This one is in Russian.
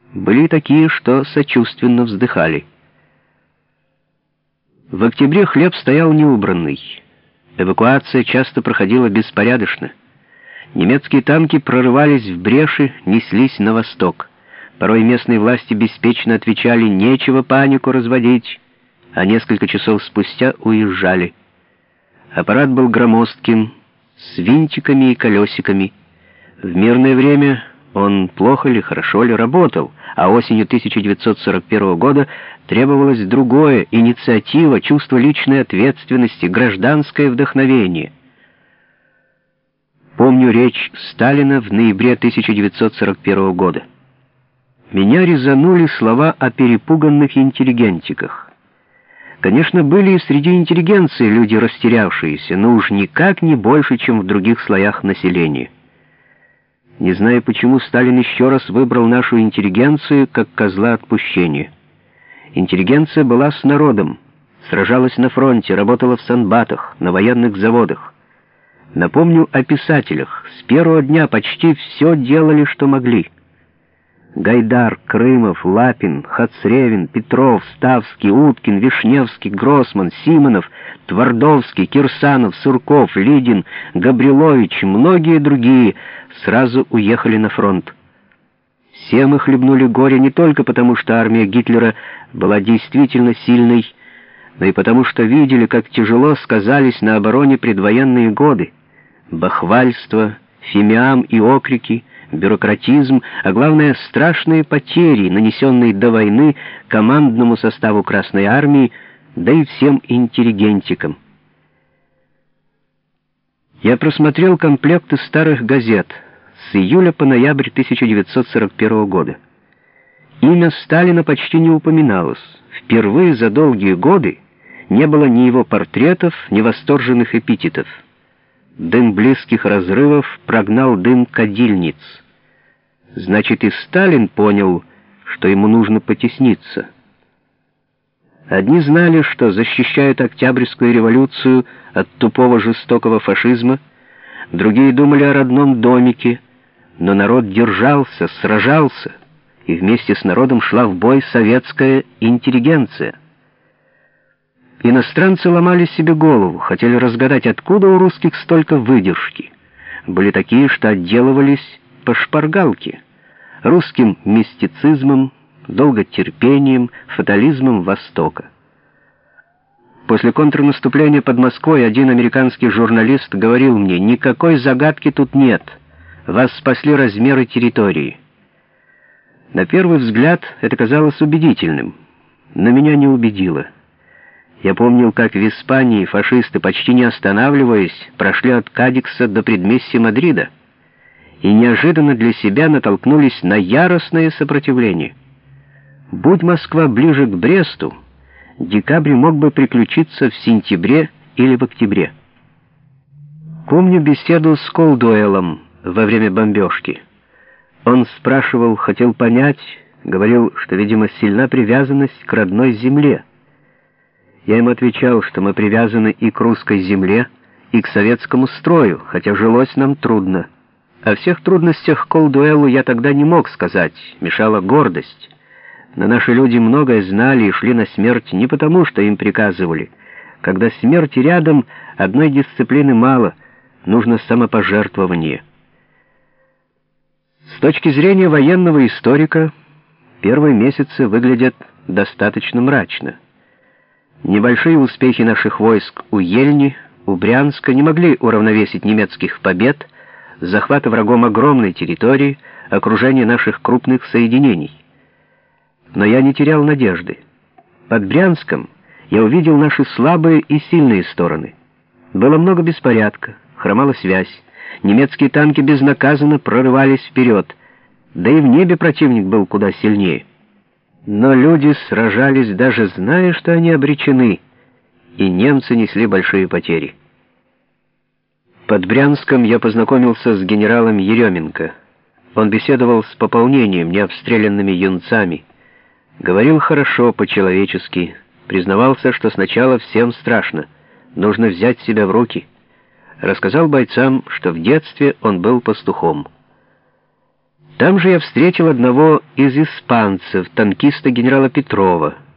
Были и такие, что сочувственно вздыхали. В октябре хлеб стоял неубранный. Эвакуация часто проходила беспорядочно. Немецкие танки прорывались в бреши, неслись на восток. Порой местные власти беспечно отвечали: «Нечего панику разводить», а несколько часов спустя уезжали. Аппарат был громоздким, с винтиками и колесиками. В мирное время он плохо ли, хорошо ли работал, а осенью 1941 года требовалось другое: инициатива, чувство личной ответственности, гражданское вдохновение. Помню речь Сталина в ноябре 1941 года. Меня резанули слова о перепуганных интеллигентиках. Конечно, были и среди интеллигенции люди растерявшиеся, но уж никак не больше, чем в других слоях населения. Не знаю, почему Сталин еще раз выбрал нашу интеллигенцию как козла отпущения. Интеллигенция была с народом, сражалась на фронте, работала в санбатах, на военных заводах. Напомню о писателях. С первого дня почти все делали, что могли. Гайдар, Крымов, Лапин, Хацревин, Петров, Ставский, Уткин, Вишневский, Гроссман, Симонов, Твардовский, Кирсанов, Сурков, Лидин, Габрилович, многие другие сразу уехали на фронт. Все мы хлебнули горе не только потому, что армия Гитлера была действительно сильной, но и потому, что видели, как тяжело сказались на обороне предвоенные годы. Бахвальство, фимиам и окрики, бюрократизм, а главное, страшные потери, нанесенные до войны командному составу Красной Армии, да и всем интеллигентикам. Я просмотрел комплекты старых газет с июля по ноябрь 1941 года. Имя Сталина почти не упоминалось. Впервые за долгие годы не было ни его портретов, ни восторженных эпитетов. Дым близких разрывов прогнал дым кадильниц. Значит, и Сталин понял, что ему нужно потесниться. Одни знали, что защищают Октябрьскую революцию от тупого жестокого фашизма, другие думали о родном домике, но народ держался, сражался, и вместе с народом шла в бой советская интеллигенция. Иностранцы ломали себе голову, хотели разгадать, откуда у русских столько выдержки. Были такие, что отделывались по шпаргалке: русским мистицизмом, долготерпением, фатализмом Востока. После контрнаступления под Москвой один американский журналист говорил мне: «Никакой загадки тут нет, вас спасли размеры территории». На первый взгляд это казалось убедительным, но меня не убедило. Я помнил, как в Испании фашисты, почти не останавливаясь, прошли от Кадикса до предместья Мадрида и неожиданно для себя натолкнулись на яростное сопротивление. Будь Москва ближе к Бресту, декабрь мог бы приключиться в сентябре или в октябре. Помню беседу с Колдуэллом во время бомбежки. Он спрашивал, хотел понять, говорил, что, видимо, сильна привязанность к родной земле. Я ему отвечал, что мы привязаны и к русской земле, и к советскому строю, хотя жилось нам трудно. О всех трудностях Колдуэллу я тогда не мог сказать, мешала гордость. Но наши люди многое знали и шли на смерть не потому, что им приказывали. Когда смерть рядом, одной дисциплины мало, нужно самопожертвование. С точки зрения военного историка, первые месяцы выглядят достаточно мрачно. Небольшие успехи наших войск у Ельни, у Брянска не могли уравновесить немецких побед, захвата врагом огромной территории, окружения наших крупных соединений. Но я не терял надежды. Под Брянском я увидел наши слабые и сильные стороны. Было много беспорядка, хромала связь, немецкие танки безнаказанно прорывались вперед, да и в небе противник был куда сильнее. Но люди сражались, даже зная, что они обречены, и немцы несли большие потери. Под Брянском я познакомился с генералом Еременко. Он беседовал с пополнением, необстрелянными юнцами. Говорил хорошо, по-человечески, признавался, что сначала всем страшно, нужно взять себя в руки. Рассказал бойцам, что в детстве он был пастухом. Там же я встретил одного из испанцев, танкиста генерала Петрова.